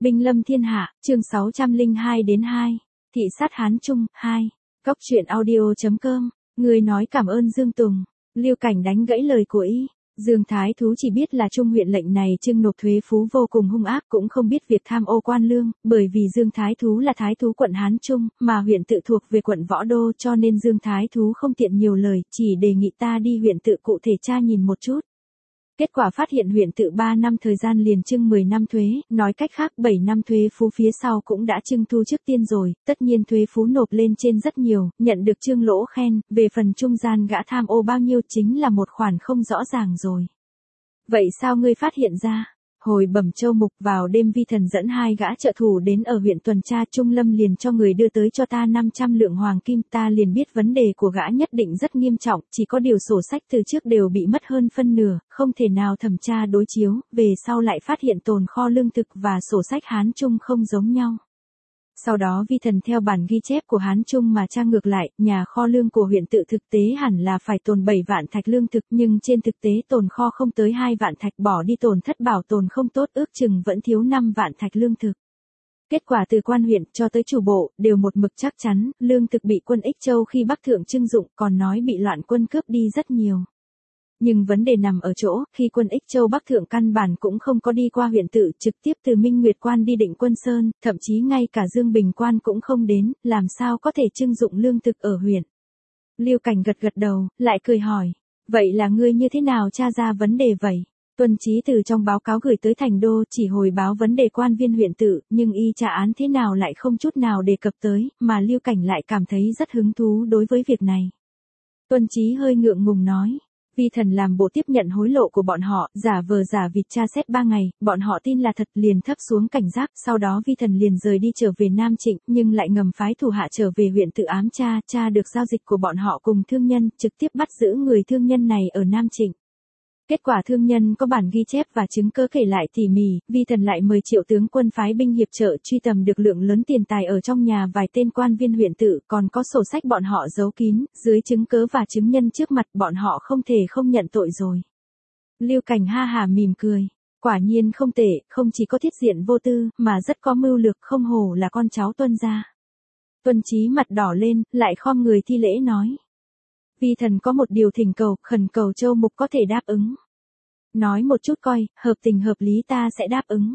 Binh lâm thiên hạ, chương 602-2, thị sát Hán Trung, 2. Cóc truyện audio.com, người nói cảm ơn Dương Tùng. Liêu Cảnh đánh gãy lời của y. Dương Thái Thú chỉ biết là Trung huyện lệnh này trưng nộp thuế phú vô cùng hung ác, cũng không biết việc tham ô quan lương, bởi vì Dương Thái Thú là Thái Thú quận Hán Trung, mà huyện tự thuộc về quận Võ Đô, cho nên Dương Thái Thú không tiện nhiều lời, chỉ đề nghị ta đi huyện tự cụ thể tra nhìn một chút. Kết quả phát hiện huyện tự 3 năm thời gian liền trưng 10 năm thuế, nói cách khác 7 năm thuế phú phía sau cũng đã trưng thu trước tiên rồi, tất nhiên thuế phú nộp lên trên rất nhiều, nhận được trương lỗ khen, về phần trung gian gã tham ô bao nhiêu chính là một khoản không rõ ràng rồi. Vậy sao ngươi phát hiện ra? Hồi Bẩm Châu Mục, vào đêm Vi Thần dẫn 2 gã trợ thủ đến ở huyện tuần tra, Trung Lâm liền cho người đưa tới cho ta 500 lượng hoàng kim, ta liền biết vấn đề của gã nhất định rất nghiêm trọng, chỉ có điều sổ sách từ trước đều bị mất hơn phân nửa, không thể nào thẩm tra đối chiếu, về sau lại phát hiện tồn kho lương thực và sổ sách Hán Trung không giống nhau. Sau đó Vi Thần theo bản ghi chép của Hán Trung mà tra ngược lại, nhà kho lương của huyện tự thực tế hẳn là phải tồn 7 vạn thạch lương thực, nhưng trên thực tế tồn kho không tới 2 vạn thạch, bỏ đi tổn thất bảo tồn không tốt, ước chừng vẫn thiếu 5 vạn thạch lương thực. Kết quả từ quan huyện cho tới chủ bộ, đều một mực chắc chắn, lương thực bị quân Ích Châu khi Bắc Thượng trưng dụng, còn nói bị loạn quân cướp đi rất nhiều. Nhưng vấn đề nằm ở chỗ, khi quân Ích Châu Bắc Thượng căn bản cũng không có đi qua huyện tự, trực tiếp từ Minh Nguyệt Quan đi Định Quân Sơn, thậm chí ngay cả Dương Bình Quan cũng không đến, làm sao có thể trưng dụng lương thực ở huyện. Liêu Cảnh gật gật đầu, lại cười hỏi, vậy là ngươi như thế nào tra ra vấn đề vậy? Tuân Chí từ trong báo cáo gửi tới thành đô chỉ hồi báo vấn đề quan viên huyện tự, nhưng y tra án thế nào lại không chút nào đề cập tới, mà Liêu Cảnh lại cảm thấy rất hứng thú đối với việc này. Tuân Chí hơi ngượng ngùng nói. Vi Thần làm bộ tiếp nhận hối lộ của bọn họ, giả vờ giả vịt tra xét 3 ngày, bọn họ tin là thật liền thấp xuống cảnh giác, sau đó Vi Thần liền rời đi trở về Nam Trịnh, nhưng lại ngầm phái thủ hạ trở về huyện tự ám tra được giao dịch của bọn họ cùng thương nhân, trực tiếp bắt giữ người thương nhân này ở Nam Trịnh. Kết quả thương nhân có bản ghi chép và chứng cứ kể lại tỉ mỉ, Vi Thần lại mời Triệu tướng quân phái binh hiệp trợ truy tầm được lượng lớn tiền tài ở trong nhà vài tên quan viên huyện tự, còn có sổ sách bọn họ giấu kín, dưới chứng cứ và chứng nhân trước mặt bọn họ không thể không nhận tội rồi. Liêu Cảnh ha hà mỉm cười, quả nhiên không tệ, không chỉ có thiết diện vô tư, mà rất có mưu lược, không hổ là con cháu Tuân gia. Tuân Chí mặt đỏ lên, lại khom người thi lễ nói. Vi Thần có một điều thỉnh cầu, khẩn cầu Châu Mục có thể đáp ứng. Nói một chút coi, hợp tình hợp lý ta sẽ đáp ứng.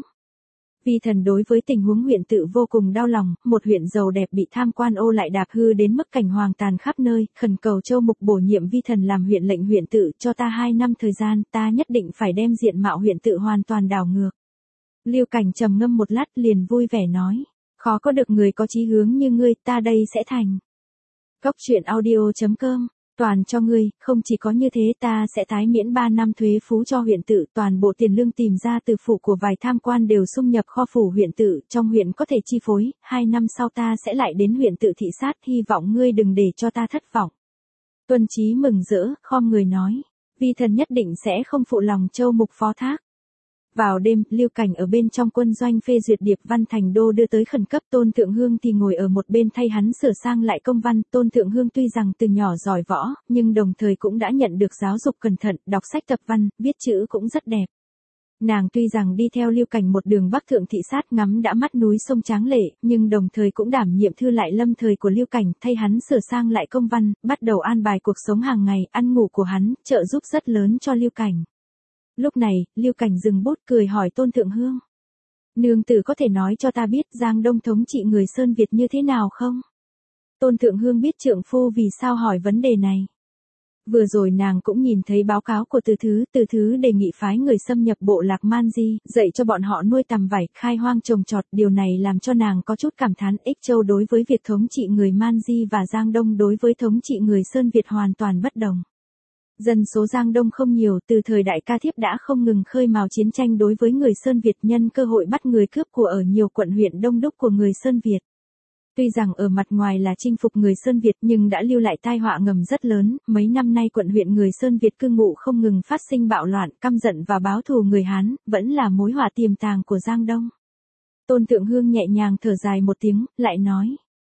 Vi Thần đối với tình huống huyện tự vô cùng đau lòng, một huyện giàu đẹp bị tham quan ô lại đạp hư đến mức cảnh hoàng tàn khắp nơi, khẩn cầu Châu Mục bổ nhiệm Vi Thần làm huyện lệnh huyện tự, cho ta 2 năm thời gian, ta nhất định phải đem diện mạo huyện tự hoàn toàn đảo ngược. Liêu Cảnh trầm ngâm một lát liền vui vẻ nói, khó có được người có chí hướng như ngươi, ta đây sẽ thành. Cóc truyện audio.com, toàn cho ngươi, không chỉ có như thế ta sẽ tái miễn 3 năm thuế phú cho huyện tự, toàn bộ tiền lương tìm ra từ phủ của vài tham quan đều xung nhập kho phủ huyện tự, trong huyện có thể chi phối, 2 năm sau ta sẽ lại đến huyện tự thị sát, hy vọng ngươi đừng để cho ta thất vọng. Tuân Chí mừng rỡ, khom người nói, Vi Thần nhất định sẽ không phụ lòng Châu Mục phó thác. Vào đêm, Liêu Cảnh ở bên trong quân doanh phê duyệt điệp văn thành đô đưa tới khẩn cấp, Tôn Thượng Hương thì ngồi ở một bên thay hắn sửa sang lại công văn. Tôn Thượng Hương tuy rằng từ nhỏ giỏi võ, nhưng đồng thời cũng đã nhận được giáo dục cẩn thận, đọc sách tập văn, viết chữ cũng rất đẹp. Nàng tuy rằng đi theo Liêu Cảnh một đường Bắc Thượng thị sát ngắm đã mắt núi sông tráng lệ, nhưng đồng thời cũng đảm nhiệm thư lại lâm thời của Liêu Cảnh, thay hắn sửa sang lại công văn, bắt đầu an bài cuộc sống hàng ngày, ăn ngủ của hắn, trợ giúp rất lớn cho Liêu Cảnh. Lúc này, Liêu Cảnh dừng bút cười hỏi Tôn Thượng Hương. Nương tử có thể nói cho ta biết Giang Đông thống trị người Sơn Việt như thế nào không? Tôn Thượng Hương biết trượng phu vì sao hỏi vấn đề này. Vừa rồi nàng cũng nhìn thấy báo cáo của Từ Thứ đề nghị phái người xâm nhập bộ lạc Man Di, dạy cho bọn họ nuôi tằm vải, khai hoang trồng trọt, điều này làm cho nàng có chút cảm thán. Ích Châu đối với việc thống trị người Man Di và Giang Đông đối với thống trị người Sơn Việt hoàn toàn bất đồng. Dân số Giang Đông không nhiều, từ thời Đại Ca Thiếp đã không ngừng khơi mào chiến tranh đối với người Sơn Việt, nhân cơ hội bắt người cướp của ở nhiều quận huyện đông đúc của người Sơn Việt. Tuy rằng ở mặt ngoài là chinh phục người Sơn Việt nhưng đã lưu lại tai họa ngầm rất lớn, mấy năm nay quận huyện người Sơn Việt cư ngụ không ngừng phát sinh bạo loạn, căm giận và báo thù người Hán, vẫn là mối họa tiềm tàng của Giang Đông. Tôn Thượng Hương nhẹ nhàng thở dài một tiếng, lại nói.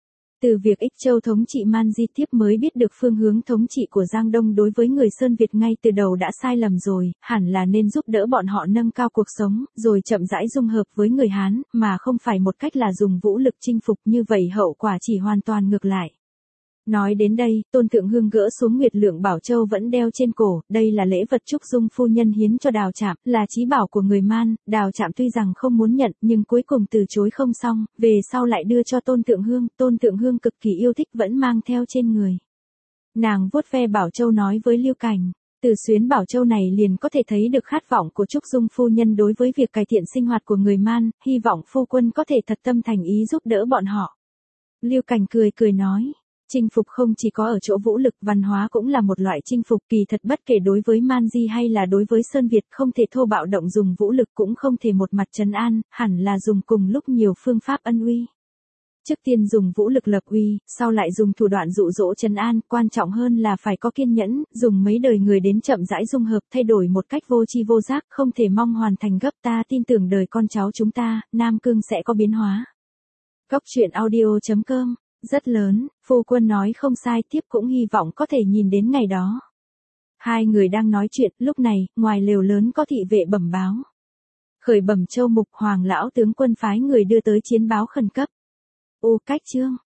Từ việc Ích Châu thống trị Man Di tiếp mới biết được phương hướng thống trị của Giang Đông đối với người Sơn Việt ngay từ đầu đã sai lầm rồi, hẳn là nên giúp đỡ bọn họ nâng cao cuộc sống, rồi chậm rãi dung hợp với người Hán, mà không phải một cách là dùng vũ lực chinh phục, như vậy hậu quả chỉ hoàn toàn ngược lại. Nói đến đây, Tôn Thượng Hương gỡ xuống Nguyệt Lượng Bảo Châu vẫn đeo trên cổ, đây là lễ vật Trúc Dung phu nhân hiến cho Đào Trạm, là chí bảo của người Man, Đào Trạm tuy rằng không muốn nhận, nhưng cuối cùng từ chối không xong, về sau lại đưa cho Tôn Thượng Hương cực kỳ yêu thích vẫn mang theo trên người. Nàng vuốt ve Bảo Châu nói với Lưu Cảnh, từ xuyến Bảo Châu này liền có thể thấy được khát vọng của Trúc Dung phu nhân đối với việc cải thiện sinh hoạt của người Man, hy vọng phu quân có thể thật tâm thành ý giúp đỡ bọn họ. Lưu Cảnh cười nói. Chinh phục không chỉ có ở chỗ vũ lực, văn hóa cũng là một loại chinh phục, kỳ thật bất kể đối với Man Di hay là đối với Sơn Việt, không thể thô bạo động dùng vũ lực, cũng không thể một mặt trấn an, hẳn là dùng cùng lúc nhiều phương pháp ân uy. Trước tiên dùng vũ lực lập uy, sau lại dùng thủ đoạn dụ dỗ trấn an, quan trọng hơn là phải có kiên nhẫn, dùng mấy đời người đến chậm rãi dung hợp, thay đổi một cách vô tri vô giác, không thể mong hoàn thành gấp. Ta tin tưởng đời con cháu chúng ta, Nam Cương sẽ có biến hóa. Góc truyện audio.com rất lớn, phu quân nói không sai, tiếp cũng hy vọng có thể nhìn đến ngày đó. Hai người đang nói chuyện, lúc này, ngoài lều lớn có thị vệ bẩm báo. Khởi bẩm Châu Mục, Hoàng lão tướng quân phái người đưa tới chiến báo khẩn cấp. Ô Cách Trương,